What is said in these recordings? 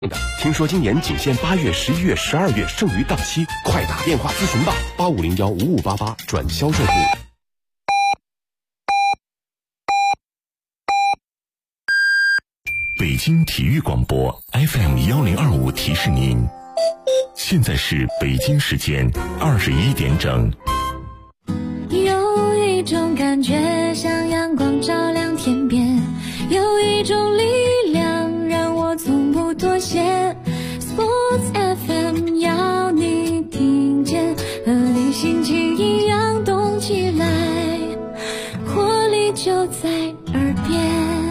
听说今年仅限8月、11月、12月，剩余档期，快打电话咨询吧，85015588转销售部。 北京体育广播 FM1025提示您，现在是北京时间21点整。 有一种感觉像阳光照亮天边，有一种力量让我从不妥协。Sports FM 要你听见，和你心情一样动起来，活力就在耳边。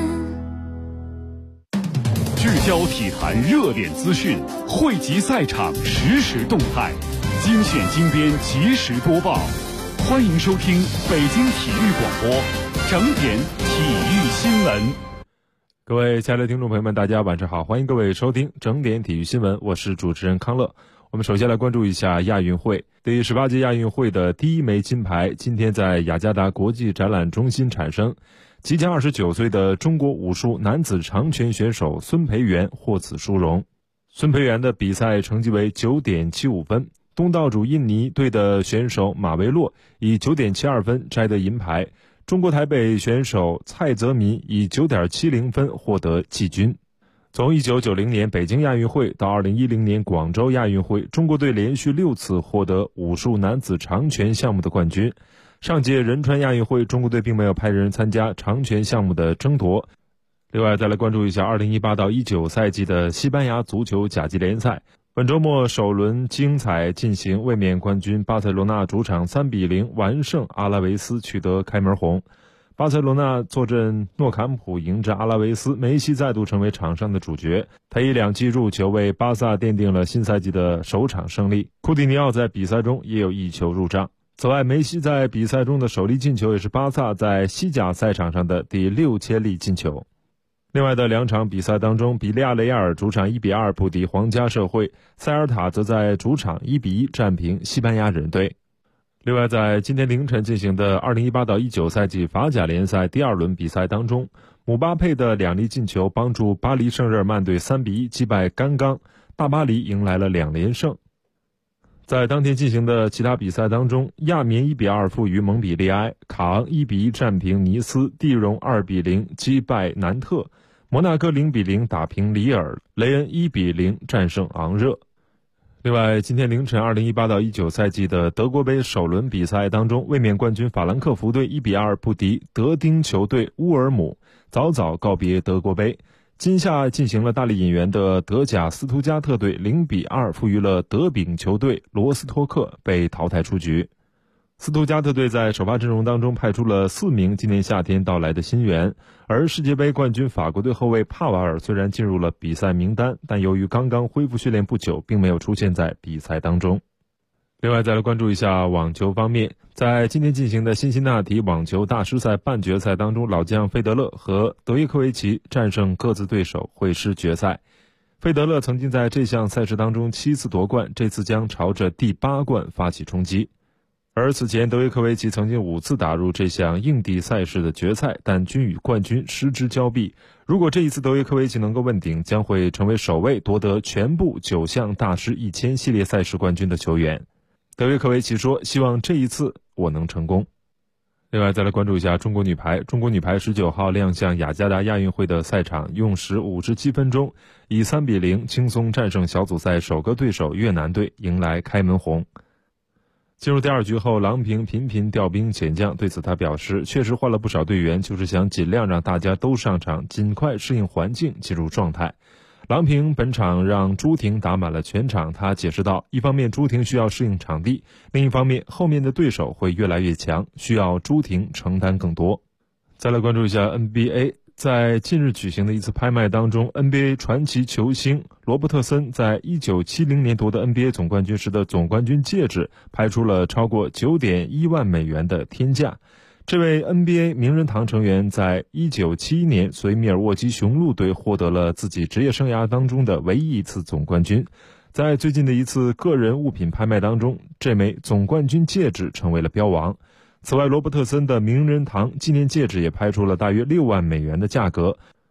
聚焦体坛热点资讯，汇集赛场实时动态，精选精编及时播报。欢迎收听北京体育广播整点体育新闻。 各位亲爱的听众朋友们，大家晚上好，欢迎各位收听整点体育新闻，我是主持人康乐。我们首先来关注一下亚运会。第18届亚运会的第一枚金牌今天在雅加达国际展览中心产生，即将29岁的中国武术男子长拳选手孙培元获此殊荣。孙培元的比赛成绩为 9.75 分，东道主印尼队的选手马维洛以 9.72 分摘得银牌，中国台北选手蔡泽民以 9.70 分获得季军。从1990年北京亚运会到2010年广州亚运会，中国队连续6次获得武术男子长拳项目的冠军。上届仁川亚运会，中国队并没有派人参加长拳项目的争夺。另外再来关注一下2018到19赛季的西班牙足球甲级联赛。本周末首轮精彩进行，卫冕冠军巴塞罗那主场3-0完胜阿拉维斯，取得开门红。巴塞罗那坐镇诺坎普迎战阿拉维斯，梅西再度成为场上的主角，他以2记入球为巴萨奠定了新赛季的首场胜利。库蒂尼奥在比赛中也有1球入账。此外，梅西在比赛中的首粒进球也是巴萨在西甲赛场上的第6000粒进球。另外的2场比赛当中，比利亚雷亚尔主场1-2不敌皇家社会，塞尔塔则在主场1-1战平西班牙人队。另外在今天凌晨进行的2018到19赛季法甲联赛第2轮比赛当中，姆巴佩的2粒进球帮助巴黎圣日耳曼队3-1击败甘刚，大巴黎迎来了2连胜。在当天进行的其他比赛当中，亚眠1-2负于蒙彼利埃，卡昂1-1战平尼斯，蒂荣2-0击败南特，摩纳哥0-0打平里尔，雷恩1-0战胜昂热。另外，今天凌晨2018到19赛季的德国杯首轮比赛当中，卫冕冠军法兰克福队1-2不敌德丁球队乌尔姆，早早告别德国杯。今夏进行了大力引援的德甲斯图加特队0-2负于了德丙球队罗斯托克，被淘汰出局。斯图加特队在首发阵容当中派出了4名今年夏天到来的新援，而世界杯冠军法国队后卫帕瓦尔虽然进入了比赛名单，但由于刚刚恢复训练不久，并没有出现在比赛当中。另外再来关注一下网球方面，在今天进行的辛辛那提网球大师赛半决赛当中，老将费德勒和德约科维奇战胜各自对手，会师决赛。费德勒曾经在这项赛事当中7次夺冠，这次将朝着第8冠发起冲击。而此前德约科维奇曾经5次打入这项硬地赛事的决赛，但均与冠军失之交臂。如果这一次德约科维奇能够问鼎，将会成为首位夺得全部9项大师1000系列赛事冠军的球员。德约科维奇说，希望这一次我能成功。另外再来关注一下中国女排。中国女排19号亮相雅加达亚运会的赛场，用时57分钟以3-0轻松战胜小组赛首个对手越南队，迎来开门红。进入第2局后，郎平频频调兵遣将，对此他表示，确实换了不少队员，就是想尽量让大家都上场，尽快适应环境，进入状态。郎平本场让朱婷打满了全场，他解释道，一方面朱婷需要适应场地，另一方面后面的对手会越来越强，需要朱婷承担更多。再来关注一下 NBA。在近日举行的一次拍卖当中， NBA 传奇球星罗伯特森在1970年夺得 NBA 总冠军时的总冠军戒指拍出了超过 9.1万美元的天价。这位 NBA 名人堂成员在1971年随密尔沃基雄鹿队获得了自己职业生涯当中的唯一一次总冠军。在最近的一次个人物品拍卖当中，这枚总冠军戒指成为了标王。此外，罗伯特森的名人堂纪念戒指也拍出了大约6万美元的价格。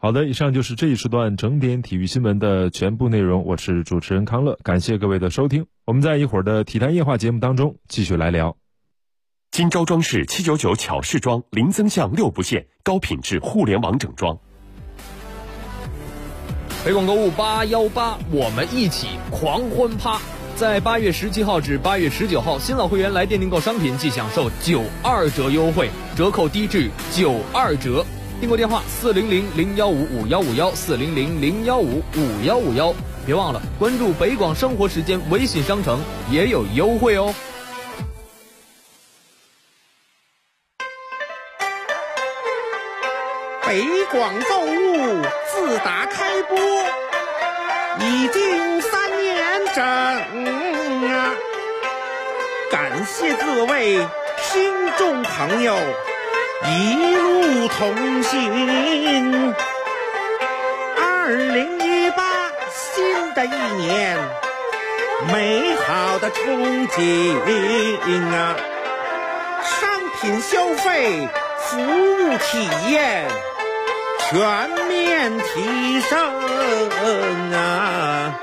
好的，以上就是这一时段整点体育新闻的全部内容，我是主持人康乐，感谢各位的收听。我们在一会儿的体坛夜话节目当中继续来聊。 金招装饰799巧饰装，零增项6不限，高品质互联网整装。 北广购物818，我们一起狂欢趴！在8月17号至8月19号，新老会员来店订购商品即享受92折优惠，折扣低至92折。订购电话400-015-5151，400-015-5151。别忘了关注北广生活时间微信商城，也有优惠哦。 北广购物自打开播已经3年整啊，感谢各位听众朋友一路同行。2018新的一年，美好的憧憬啊，商品消费，服务体验全面提升啊！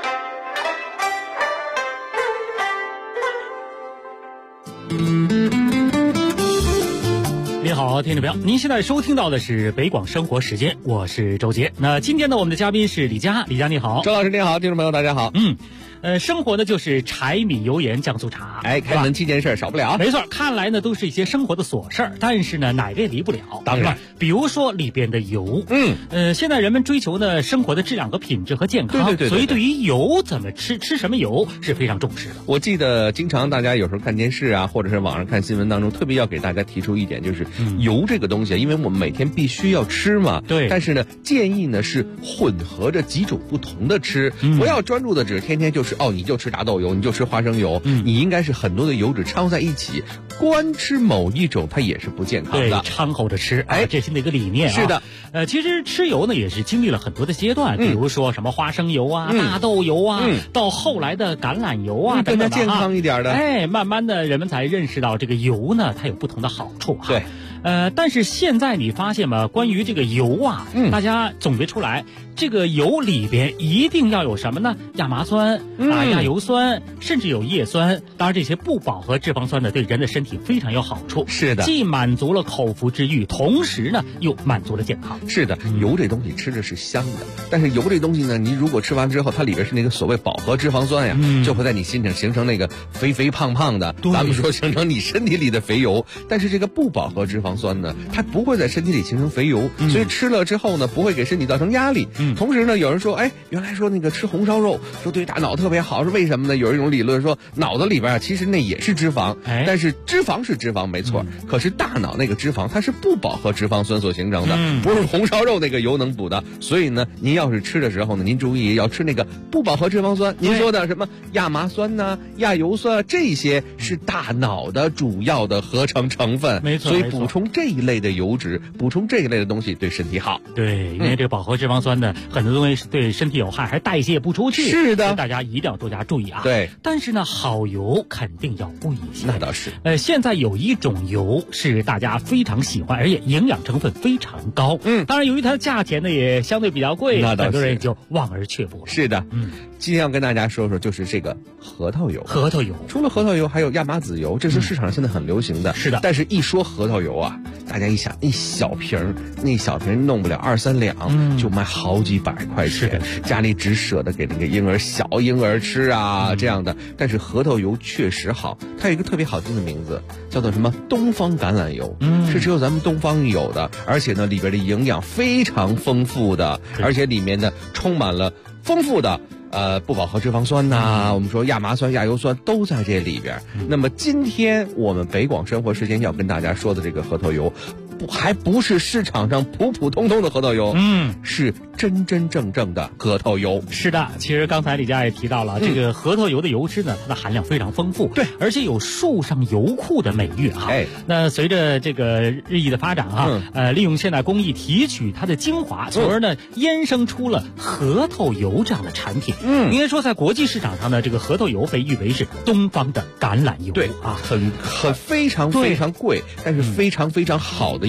您好，听众朋友，您现在收听到的是北广生活时间，我是周杰。那今天呢，我们的嘉宾是李佳，李佳你好。 周老师您好，听众朋友大家好。 生活呢就是柴米油盐酱醋茶， 开门7件事少不了。 没错，看来呢都是一些生活的琐事儿，但是呢哪个也离不了。 当然， 比如说里边的油，现在人们追求呢生活的质量和品质和健康， 对， 所以对于油怎么吃什么油是非常重视的。 我记得经常大家有时候看电视啊，或者是网上看新闻当中，特别要给大家提出一点，就是油这个东西，因为我们每天必须要吃嘛， 对。 但是呢，建议呢是混合着几种不同的吃，不要专注的只天天就是你就吃大豆油，你就吃花生油，你应该是很多的油脂掺和在一起，光吃某一种它也是不健康的。 对，掺和着吃，这是那个理念啊。 是的， 其实吃油呢也是经历了很多的阶段，比如说什么花生油啊、大豆油啊，到后来的橄榄油啊等等， 更加健康一点的。 慢慢的人们才认识到这个油呢它有不同的好处哈。 对。 但是现在你发现吗？关于这个油啊，大家总结出来，这个油里边一定要有什么呢？亚麻酸亚油酸，甚至有叶酸。当然，这些不饱和脂肪酸呢，对人的身体非常有好处。 是的， 既满足了口腹之欲，同时呢又满足了健康。 是的，油这东西吃着是香的，但是油这东西呢，你如果吃完之后，它里边是那个所谓饱和脂肪酸呀，就会在你心上形成那个肥肥胖胖的，咱们说形成你身体里的肥油。但是这个不饱和脂肪酸呢，它不会在身体里形成肥油，所以吃了之后呢，不会给身体造成压力。同时呢，有人说，原来说那个吃红烧肉说对大脑特别好，是为什么呢？有一种理论说，脑子里边其实那也是脂肪，但是脂肪是脂肪没错，可是大脑那个脂肪它是不饱和脂肪酸所形成的，不是红烧肉那个油能补的。所以呢，您要是吃的时候呢，您注意要吃那个不饱和脂肪酸。您说的什么亚麻酸呢、亚油酸，这些是大脑的主要的合成成分， 没错。 所以补充这一类的油脂，补充这一类的东西对身体好。 对，因为这个饱和脂肪酸呢，很多东西对身体有害，还代谢不出去。 是的， 大家一定要多加注意啊。 对， 但是呢，好油肯定要贵一些。 那倒是。 现在有一种油是大家非常喜欢，而且营养成分非常高。当然由于它的价钱呢也相对比较贵，很多人也就望而却步了。 是的，今天要跟大家说说就是这个核桃油。 核桃油除了核桃油，还有亚麻籽油，这是市场上现在很流行的。 是的， 但是一说核桃油啊，大家一想，一小瓶那小瓶弄不了2-3两，就卖好几百块钱，家里只舍得给那个小婴儿吃啊这样的。但是核桃油确实好，它有一个特别好听的名字，叫做什么东方橄榄油，是只有咱们东方有的，而且呢里边的营养非常丰富的，而且里面呢充满了丰富的不饱和脂肪酸呐，我们说亚麻酸、亚油酸都在这里边。那么今天我们北广生活时间要跟大家说的这个核桃油，还不是市场上普普通通的核桃油，是真真正正的核桃油。 是的，其实刚才李佳也提到了，这个核桃油的油脂呢，它的含量非常丰富， 对， 而且有树上油库的美誉哈。那随着这个日益的发展利用现代工艺提取它的精华，从而呢衍生出了核桃油这样的产品。应该说在国际市场上呢，这个核桃油被誉为是东方的橄榄油。 对啊，很非常非常贵，但是非常非常好的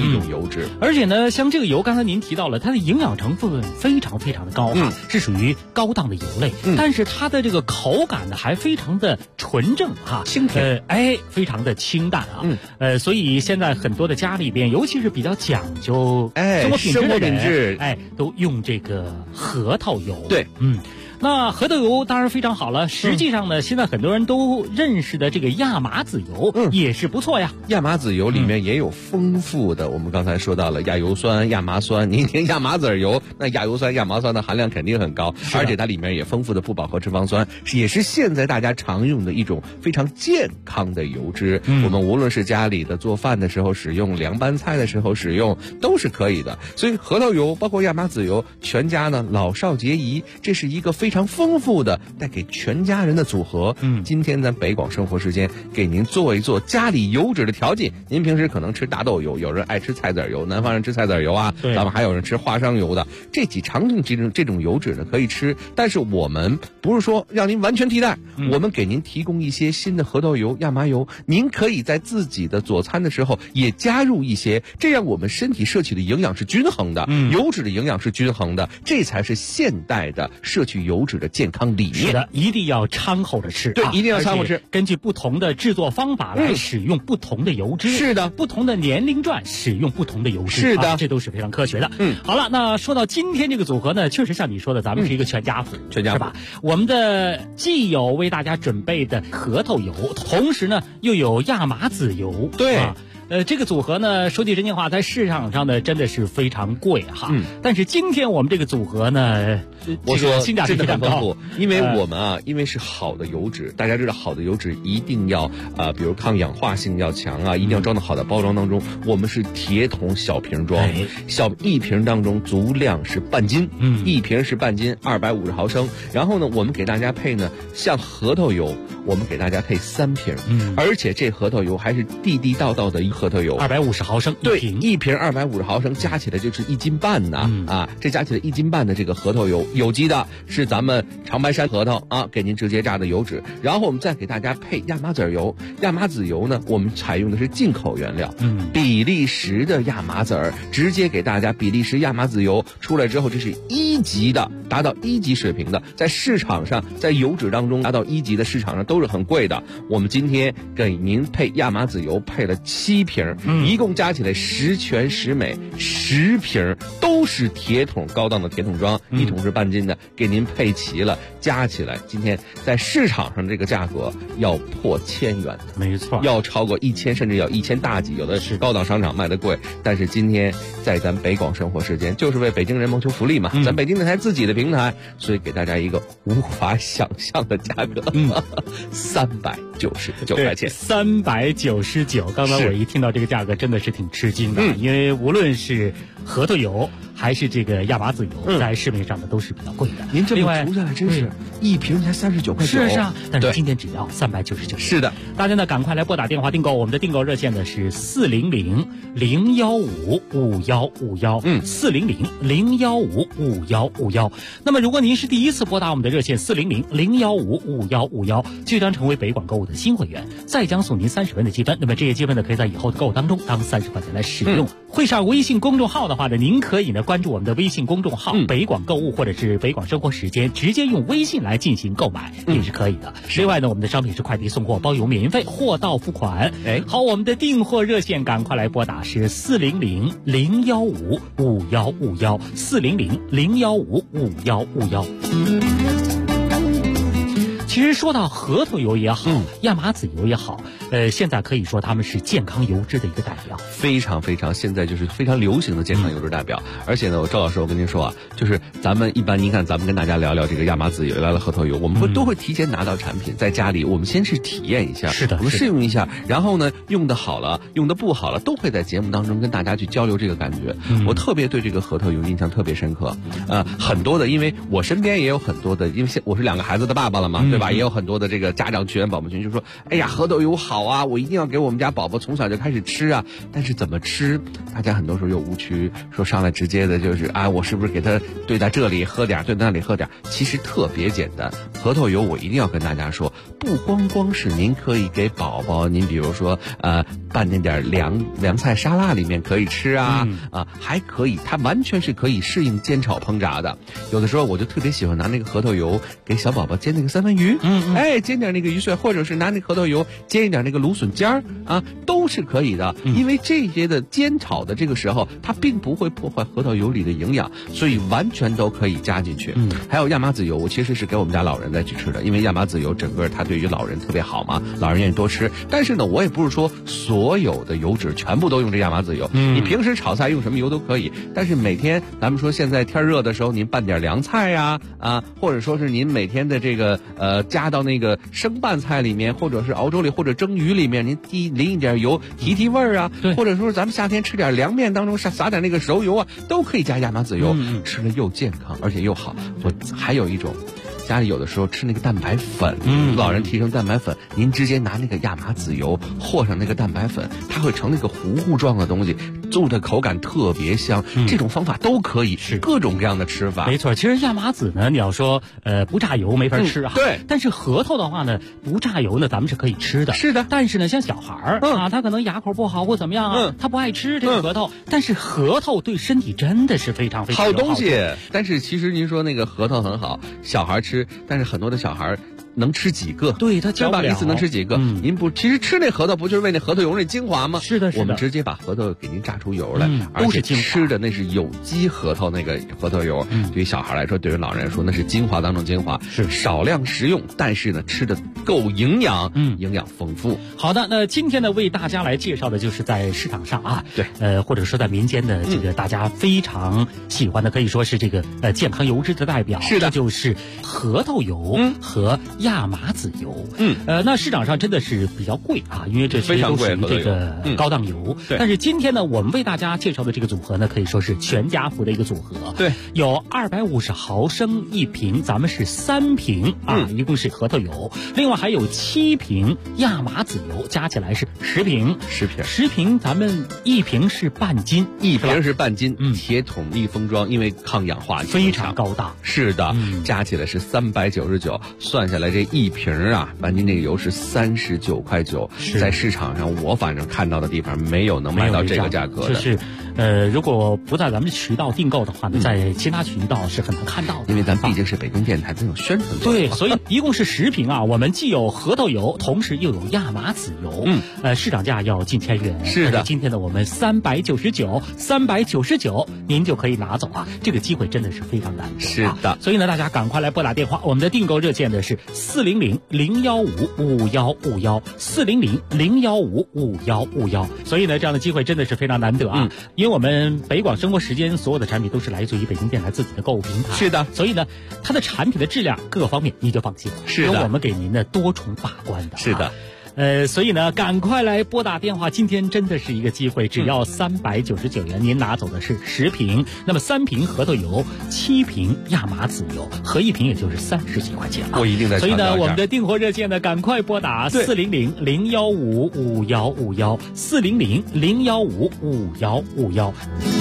一种油脂。 而且呢，像这个油，刚才您提到了，它的营养成分非常非常的高哈，是属于高档的油类，但是它的这个口感呢还非常的纯正哈， 清甜， 非常的清淡啊，所以现在很多的家里边，尤其是比较讲究生活品质的人，都用这个核桃油。 对， 那核桃油当然非常好了，实际上呢，现在很多人都认识的这个亚麻籽油也是不错呀。 亚麻籽油里面也有丰富的，我们刚才说到了亚油酸、亚麻酸。您听亚麻籽油，那亚油酸、亚麻酸的含量肯定很高，而且它里面也丰富的不饱和脂肪酸，也是现在大家常用的一种非常健康的油脂。我们无论是家里的做饭的时候使用，凉拌菜的时候使用，都是可以的。所以核桃油包括亚麻籽油，全家呢老少皆宜，这是一个非常丰富的带给全家人的组合。今天咱北广生活时间给您做一做家里油脂的调剂。您平时可能吃大豆油，有人爱吃菜籽油，南方人吃菜籽油啊，咱们还有人吃花生油的，这几常用这种油脂呢可以吃，但是我们不是说让您完全替代，我们给您提供一些新的核桃油、亚麻油，您可以在自己的佐餐的时候也加入一些，这样我们身体摄取的营养是均衡的，油脂的营养是均衡的，这才是现代的摄取油脂的健康理念。 是的，一定要掺和着吃。 对，一定要掺和吃。 根据不同的制作方法来使用不同的油脂。 是的， 不同的年龄段使用不同的油脂。 是的， 这都是非常科学的。好了，那说到今天这个组合呢，确实像你说的，咱们是一个全家福， 全家福是吧？我们的既有为大家准备的核桃油，同时呢又有亚麻籽油。 对。 这个组合呢，说句真心话，在市场上呢真的是非常贵哈。但是今天我们这个组合呢， 我说性价比非常高， 因为我们因为是好的油脂，大家知道好的油脂一定要比如抗氧化性要强啊，一定要装到好的包装当中。我们是铁桶小瓶装，一瓶当中足量是半斤，一瓶是半斤，250毫升。然后呢，我们给大家配呢，像核桃油，我们给大家配3瓶，而且这核桃油还是地地道道的一核桃油 ，250毫升， 对，一瓶250毫升，加起来就是1斤半呐，这加起来1斤半的这个核桃油，有机的，是咱们长白山核桃啊，给您直接榨的油脂。然后我们再给大家配亚麻籽油，亚麻籽油呢，我们采用的是进口原料，比利时的亚麻籽儿，直接给大家比利时亚麻籽油出来之后，这是1级的，达到1级水平的，在市场上，在油脂当中达到1级的市场上都是很贵的。我们今天给您配亚麻籽油配了7瓶，一共加起来10全10美，10瓶都是铁桶高档的铁桶装，一桶是半斤的，给您配齐了，加起来今天在市场上这个价格要破1000元的， 没错， 要超过1000，甚至要1000大几，有的是高档商场卖的贵。但是今天在咱北广生活时间，就是为北京人谋求福利嘛，咱北京电台自己的平台，所以给大家一个无法想象的价格，399块钱 ，399。刚才我一听到这个价格，真的是挺吃惊的，因为无论是核桃油还是这个亚麻籽油，在市面上呢都是比较贵的。 您这么除下来，真是一瓶才39块9。 是啊，但是今天只要399。 是的， 大家呢赶快来拨打电话订购，我们的订购热线呢是400-015-5151，400-015-5151。那么如果您是第一次拨打我们的热线400-015-5151，就将成为北广购物的新会员，再将送您30分的积分。那么这些积分呢，可以在以后的购物当中当30块钱来使用。会上微信公众号的话呢，您可以呢关注我们的微信公众号北广购物或者是北广生活时间，直接用微信来进行购买也是可以的。另外呢，我们的商品是快递送货包邮免运费，货到付款。好，我们的订货热线赶快来拨打是400-015-5151，400-015-5151。其实说到核桃油也好，亚麻籽油也好，现在可以说他们是健康油脂的一个代表， 非常非常，现在就是非常流行的健康油脂代表。而且呢，赵老师，我跟您说啊，就是咱们一般，您看咱们跟大家聊聊这个亚麻籽油，聊聊核桃油，我们都会提前拿到产品，在家里我们先是体验一下， 是的， 我们试用一下，然后呢，用的好了，用的不好了，都会在节目当中跟大家去交流这个感觉。我特别对这个核桃油印象特别深刻，很多的，因为我身边也有很多的，因为我是2个孩子的爸爸了嘛，对吧？也有很多的这个家长群、宝宝群就说，哎呀，核桃油好啊，我一定要给我们家宝宝从小就开始吃啊。但是怎么吃，大家很多时候有误区，说上来直接的就是我是不是给他兑在这里喝点，兑在那里喝点？其实特别简单，核桃油我一定要跟大家说，不光是您可以给宝宝，您比如说拌进点凉菜沙拉里面可以吃啊，还可以，它完全是可以适应煎炒烹炸的。有的时候我就特别喜欢拿那个核桃油给小宝宝煎那个三文鱼，煎点那个鱼碎，或者是拿那个核桃油煎一点那个芦笋尖儿啊，都是可以的。因为这些的煎炒的这个时候，它并不会破坏核桃油里的营养，所以完全都可以加进去。还有亚麻籽油，我其实是给我们家老人再去吃的，因为亚麻籽油整个它对于老人特别好嘛，老人愿意多吃。但是呢，我也不是说所有的油脂全部都用这亚麻籽油，你平时炒菜用什么油都可以，但是每天咱们说现在天热的时候，您拌点凉菜呀，或者说是您每天的这个加到那个生拌菜里面，或者是熬粥里，或者蒸鱼里面，您淋一点油提味儿啊，或者说咱们夏天吃点凉面当中撒点那个熟油啊，都可以加亚麻籽油，吃了又健康而且又好。我还有一种。家里有的时候吃那个蛋白粉，老人提成蛋白粉，您直接拿那个亚麻籽油和上那个蛋白粉，它会成那个糊糊状的东西，做的口感特别香。这种方法都可以，是各种各样的吃法。 没错，其实亚麻籽呢，你要说不榨油没法吃啊， 对。 但是核桃的话呢，不榨油呢，咱们是可以吃的。 是的。 但是呢，像小孩儿啊，他可能牙口不好或怎么样啊，他不爱吃这个核桃。但是核桃对身体真的是非常非常好东西。但是其实您说那个核桃很好，小孩吃，但是很多的小孩能吃几个？ 对，他教不了， 一次能吃几个？您不，其实吃那核桃不就是为那核桃油那精华吗？ 是的， 我们直接把核桃给您榨出油来，而且吃的那是有机核桃那个核桃油。对于小孩来说，对于老人来说，那是精华当中精华，是少量食用，但是呢，吃的够营养，营养丰富。 好的，那今天呢，为大家来介绍的就是在市场上啊， 对， 或者说在民间的这个大家非常喜欢的，可以说是这个健康油脂的代表， 是的， 这就是核桃油和亚麻籽油。那市场上真的是比较贵啊，因为这些都属于这个高档油。但是今天呢，我们为大家介绍的这个组合呢，可以说是全家福的一个组合。 对， 有250毫升一瓶，咱们是3瓶啊，一共是核桃油，另外还有7瓶亚麻籽油，加起来是10瓶。10瓶，咱们一瓶是半斤，铁桶密封装，因为抗氧化非常高大。 是的，加起来是399，算下来这一瓶啊，半斤这个油是39.9块，在市场上我反正看到的地方没有能卖到这个价格的。 就是如果不在咱们渠道订购的话呢，在其他渠道是很难看到的， 因为咱毕竟是北京电台，咱有宣传。 对，所以一共是10瓶啊，我们既有核桃油，同时又有亚麻籽油。市场价要近1000元。 是的， 今天呢我们399，您就可以拿走啊，这个机会真的是非常难得。 是的， 所以呢大家赶快来拨打电话，我们的订购热线呢是400-015-5151，400-015-5151。所以呢这样的机会真的是非常难得啊，因为我们北广生活时间所有的产品都是来自于北京电台自己的购物平台。 是的， 所以呢它的产品的质量各个方面你就放心了， 是的， 有我们给您的多重把关的。 是的。 所以呢，赶快来拨打电话，今天真的是一个机会，只要399元，您拿走的是10瓶，那么3瓶核桃油，7瓶亚麻籽油，合一瓶也就是30几块钱了。 我一定在。 所以呢，我们的订货热线呢，赶快拨打400-015-5151，400-015-5151。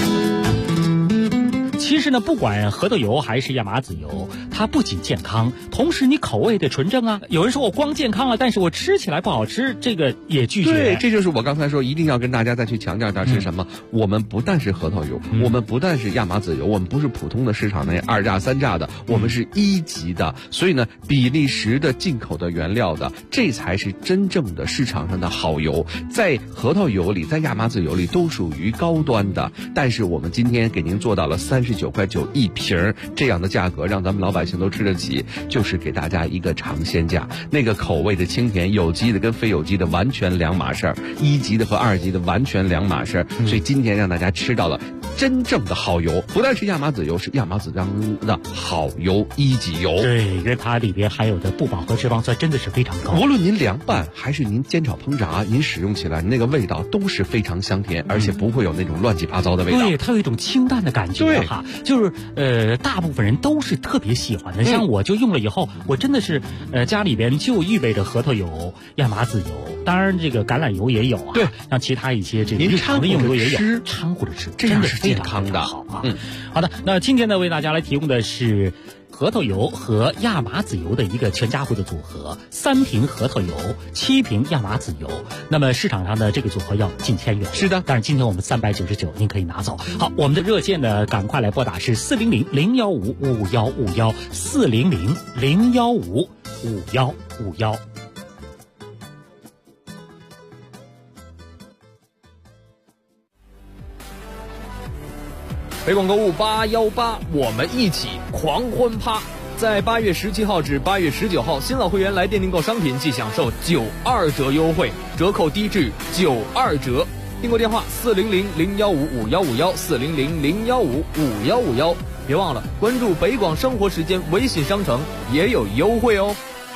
其实呢，不管核桃油还是亚麻籽油，它不仅健康，同时你口味的纯正啊。有人说我光健康了，但是我吃起来不好吃，这个也拒绝。 对，这就是我刚才说一定要跟大家再去强调一下是什么。我们不但是核桃油，我们不但是亚麻籽油，我们不是普通的市场那2价3价的，我们是1级的。所以呢，比利时的进口的原料的，这才是真正的市场上的好油。在核桃油里，在亚麻籽油里都属于高端的，但是我们今天给您做到了39.9块一瓶这样的价格，让咱们老百姓都吃得起，就是给大家一个尝鲜价。那个口味的清甜，有机的跟非有机的完全两码事儿，1级的和2级的完全两码事儿。所以今天让大家吃到了真正的好油，不但是亚麻籽油，是亚麻籽当中的好油，1级油。 对，因为它里边含有的不饱和脂肪酸真的是非常高。 无论您凉拌还是您煎炒烹炸，您使用起来那个味道都是非常香甜，而且不会有那种乱七八糟的味道。 对，它有一种清淡的感觉哈，就是大部分人都是特别喜欢的。像我就用了以后，我真的是家里边就预备着核桃油、亚麻籽油，当然这个橄榄油也有啊。 对， 像其他一些这个日常的用油也有，掺和着吃， 这样是健康的。 好啊。好的，那今天呢为大家来提供的是核桃油和亚麻籽油的一个全家福的组合，3瓶核桃油，7瓶亚麻籽油。那么市场上的这个组合要近1000元。 是的， 但是今天我们399，您可以拿走。好，我们的热线呢，赶快来拨打是400-015-5151，400-015-5151。 北广购物818，我们一起狂欢趴。在8月17号至8月19号，新老会员来店订购商品即享受92折优惠，折扣低至92折。订购电话400-015-5151，400-015-5151。别忘了关注北广生活时间微信商城，也有优惠哦。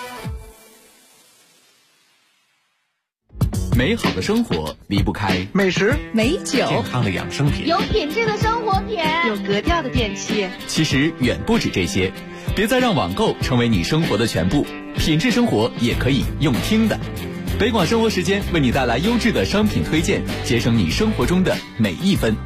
美好的生活离不开美食、 美酒、 健康的养生品， 有品质的生活品， 有格调的电器。 其实远不止这些，别再让网购成为你生活的全部，品质生活也可以用听的。北广生活时间为你带来优质的商品推荐，节省你生活中的每一分。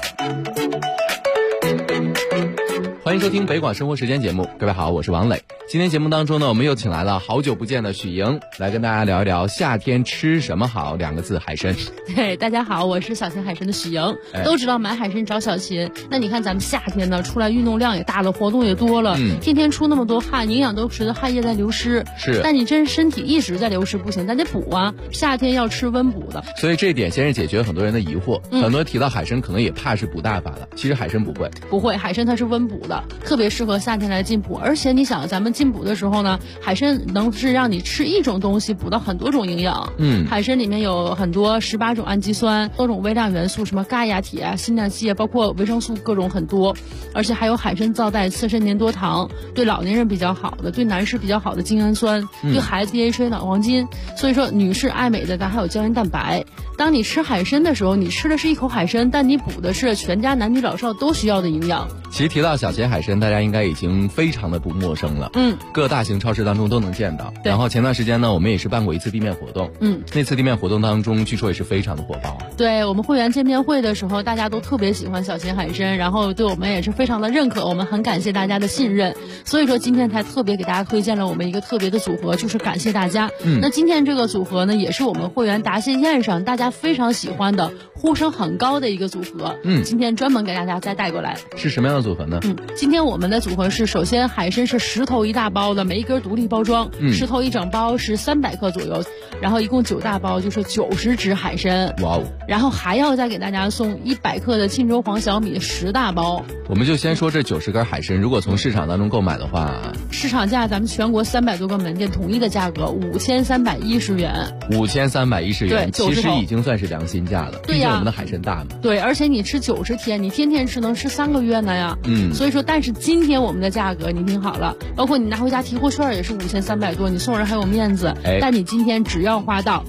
欢迎收听北广生活时间节目，各位好，我是王磊。今天节目当中呢，我们又请来了好久不见的许莹，来跟大家聊一聊夏天吃什么好，2个字，海参。 对，大家好，我是小秦海参的许莹。都知道买海参找小秦，那你看咱们夏天呢，出来运动量也大了，活动也多了，天天出那么多汗，营养都随着汗液在流失。 是， 但你真身体一直在流失不行，咱得补啊。夏天要吃温补的， 所以这一点先是解决了很多人的疑惑。很多人提到海参，可能也怕是补大发的，其实海参不会， 海参它是温补的，特别适合夏天来进补。而且你想，咱们进补的时候呢，海参能是让你吃一种东西补到很多种营养。海参里面有很多18种氨基酸，多种微量元素，什么钙呀、铁啊、锌啊、硒啊，包括维生素各种很多。而且还有海参皂带次参粘多糖，对老年人比较好的，对男士比较好的精氨酸，对孩子 DHA 脑黄金。所以说女士爱美的，咱还有胶原蛋白。当你吃海参的时候，你吃的是一口海参，但你补的是全家男女老少都需要的营养。 其实提到小秦海参，大家应该已经非常的不陌生了。各大型超市当中都能见到。然后前段时间呢，我们也是办过一次地面活动。那次地面活动当中，据说也是非常的火爆。 对，我们会员见面会的时候，大家都特别喜欢小秦海参，然后对我们也是非常的认可，我们很感谢大家的信任。所以说今天才特别给大家推荐了我们一个特别的组合，就是感谢大家。那今天这个组合呢，也是我们会员答谢宴上大家非常喜欢的，呼声很高的一个组合。今天专门给大家再带过来。 是什么样的组合呢？ 今天我们的组合是，首先海参是10头1大包的，每一根独立包装，10头1整包是300克左右，然后一共9大包就是90只海参。 哇哦！ 然后还要再给大家送100克的沁州黄小米10大包。 我们就先说这90根海参，如果从市场当中购买的话， 市场价咱们全国300多个门店统一的价格5310元。 5310元， 对， 其实已经算是良心价了。 对呀，毕竟我们的海参大嘛。 对，而且你吃90天，你天天吃能吃3个月呢呀。所以说，但是今天我们的价格你听好了，包括你拿回家提货券也是5300多，你送人还有面子。但你今天只要花到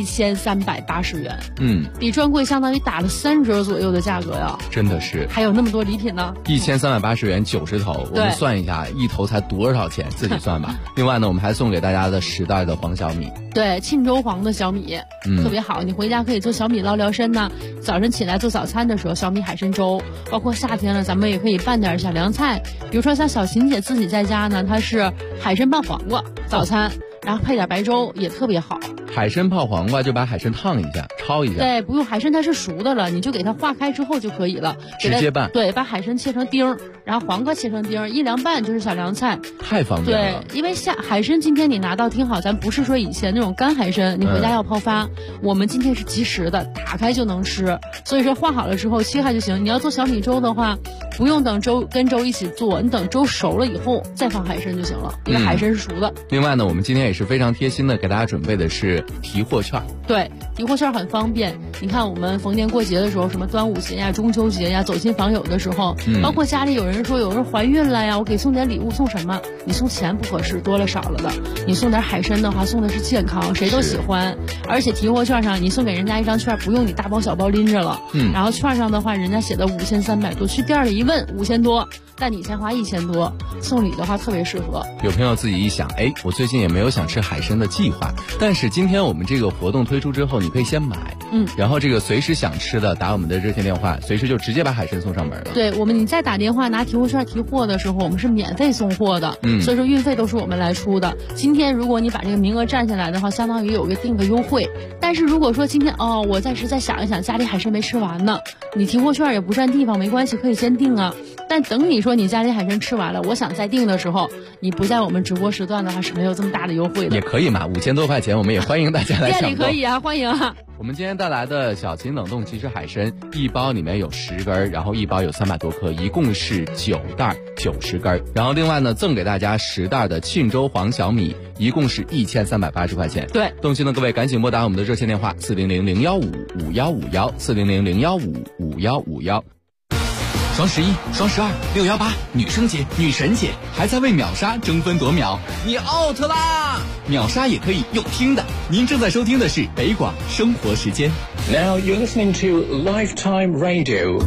1380元，比专柜相当于打了3折左右的价格呀， 真的是。 还有那么多礼品呢 ，1380元90头，我们算一下一头才多少钱，自己算吧。另外呢，我们还送给大家的10袋的黄小米， 对，沁州黄的小米，特别好，你回家可以做小米捞参呢。早晨起来做早餐的时候，小米海参粥，包括夏天了，咱们也可以拌点小凉菜，比如说像小秦姐自己在家呢，她是海参拌黄瓜早餐，然后配点白粥也特别好。 海参泡黄瓜就把海参烫一下，焯一下。 对，不用，海参它是熟的了，你就给它化开之后就可以了， 直接拌。 对，把海参切成丁，然后黄瓜切成丁，一凉拌就是小凉菜， 太方便了。对，因为海参今天你拿到，听好，咱不是说以前那种干海参，你回家要泡发，我们今天是即食的，打开就能吃。所以说化好了之后切开就行。你要做小米粥的话，不用等粥跟粥一起做，你等粥熟了以后再放海参就行了，因为海参是熟的。 另外呢，我们今天也是非常贴心的给大家准备的是提货券。 对，提货券很方便。你看我们逢年过节的时候，什么端午节呀、中秋节呀，走亲访友的时候，包括家里有人说有人怀孕了呀，我给送点礼物，送什么？你送钱不合适，多了少了的。你送点海参的话，送的是健康，谁都喜欢。而且提货券上你送给人家一张券，不用你大包小包拎着了。然后券上的话，人家写的5300多，去店里一问5000多。但你先花1000多，送礼的话特别适合。 有朋友自己一想，我最近也没有想吃海参的计划，但是今天我们这个活动推出之后，你可以先买，然后这个随时想吃的打我们的热线电话，随时就直接把海参送上门了。 对，你再打电话拿提货券提货的时候，我们是免费送货的，所以说运费都是我们来出的。今天如果你把这个名额占下来的话，相当于有个定额优惠。但是如果说今天我暂时再想一想，家里海参没吃完呢，你提货券也不占地方，没关系，可以先订啊。但等你说你家里海参吃完了，我想再订的时候，你不在我们直播时段的话是没有这么大的优惠的。 也可以嘛，5000多块钱，我们也欢迎大家来抢购。 店里可以啊，欢迎啊。 我们今天带来的小秦冷冻即食海参，一包里面有10根，然后一包有300多克，一共是9袋90根。然后另外呢，赠给大家10袋的沁州黄小米，一共是1380块钱。 对， 动心的各位赶紧拨打我们的热线电话400-015-5151，400-015-5151。 双11、双12、618，女生节、女神节，还在为秒杀争分夺秒，你 out 啦！秒杀也可以用听的。您正在收听的是北广生活时间。 Now you're listening to Lifetime Radio。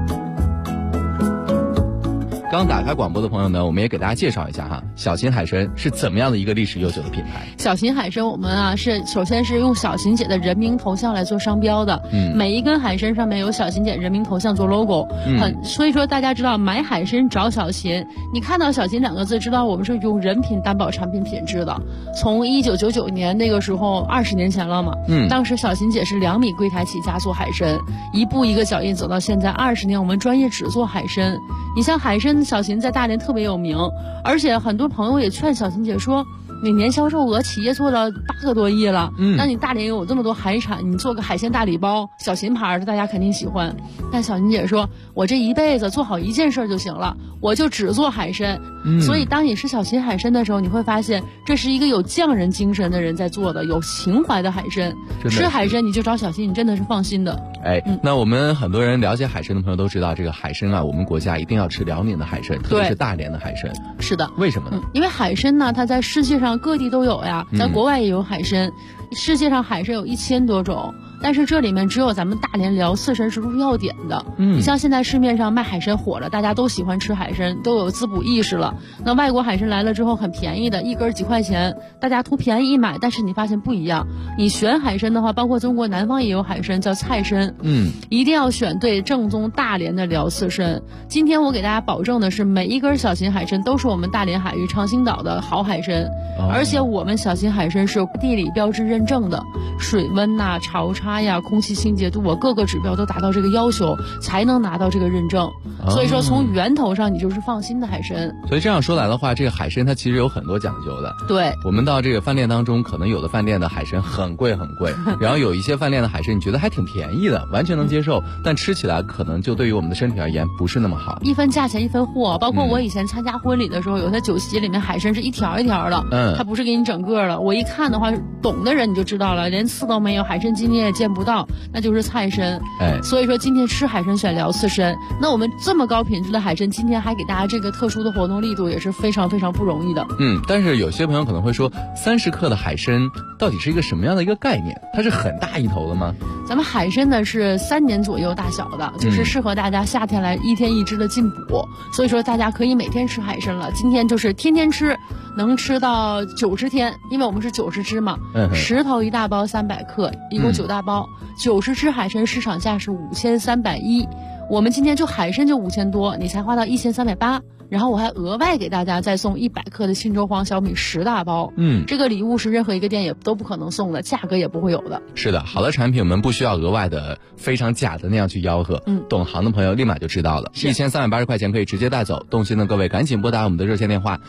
刚打开广播的朋友呢，我们也给大家介绍一下哈，小秦海参是怎么样的一个历史悠久的品牌？ 小秦海参我们首先是用小秦姐的人名头像来做商标的，每一根海参上面有小秦姐人名头像做 logo，所以说大家知道买海参找小秦，你看到小秦2个字，知道我们是用人品担保产品品质的。从1999年那个时候，20年前了嘛，当时小秦姐是2米柜台起家做海参，一步一个脚印走到现在20年，我们专业只做海参。你像海参，小秦在大连特别有名，而且很多朋友也劝小秦姐说，你年销售额企业做到8个多亿了，那你大连有这么多海产，你做个海鲜大礼包，小秦牌的大家肯定喜欢。但小秦姐说，我这一辈子做好一件事就行了，我就只做海参。所以当你吃小秦海参的时候，你会发现这是一个有匠人精神的人在做的，有情怀的海参。吃海参你就找小秦，你真的是放心的。 那我们很多人了解海参的朋友都知道，这个海参啊，我们国家一定要吃辽宁的海参，特别是大连的海参。 是的。 为什么呢？ 因为海参呢，它在世界上各地都有呀，在国外也有海参，世界上海参有1000多种。但是这里面只有咱们大连辽刺参是入药典的。你像现在市面上卖海参火了，大家都喜欢吃海参，都有滋补意识了。那外国海参来了之后很便宜的，一根几块钱，大家图便宜一买，但是你发现不一样。你选海参的话，包括中国南方也有海参叫菜参，一定要选对正宗大连的辽刺参。今天我给大家保证的是，每一根小秦海参都是我们大连海域长兴岛的好海参，而且我们小秦海参是有地理标志认证的，水温呐、潮差呀、空气清洁度，各个指标都达到这个要求，才能拿到这个认证。所以说从源头上你就是放心的海参。 所以这样说来的话，这个海参它其实有很多讲究的。 对， 我们到这个饭店当中，可能有的饭店的海参很贵很贵，然后有一些饭店的海参你觉得还挺便宜的，完全能接受，但吃起来可能就对于我们的身体而言不是那么好。 一分价钱一分货，包括我以前参加婚礼的时候，有些酒席里面海参是一条一条的，它不是给你整个的。我一看的话，懂的人你就知道了，连刺都没有，海参筋你也见不到，那就是菜参。所以说今天吃海参选辽刺参，那我们这么高品质的海参，今天还给大家这个特殊的活动力度，也是非常非常不容易的。 但是有些朋友可能会说，30克的海参到底是一个什么样的一个概念？它是很大一头的吗？ 咱们海参呢是3年左右大小的，就是适合大家夏天来1天1只的进补，所以说大家可以每天吃海参了。今天就是天天吃，能吃到90天，因为我们是90只嘛，10头1大包300克，一共9大包，90只海参市场价是5310，我们今天就海参就5000多，你才花到1380。然后我还额外给大家再送100克的沁州黄小米10大包，这个礼物是任何一个店也都不可能送的，价格也不会有的。 是的，好的产品我们不需要额外的非常假的那样去吆喝，懂行的朋友立马就知道了。1380块钱可以直接带走，动心的各位赶紧拨打我们的热线电话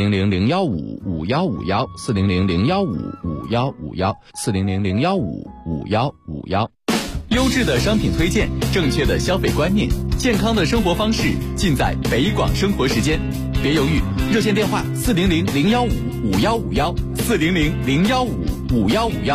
400-015-5151，400-015-5151，400-015-5151。 优质的商品推荐，正确的消费观念，健康的生活方式，尽在北广生活时间。别犹豫，热线电话400-015-5151，400-015-5151。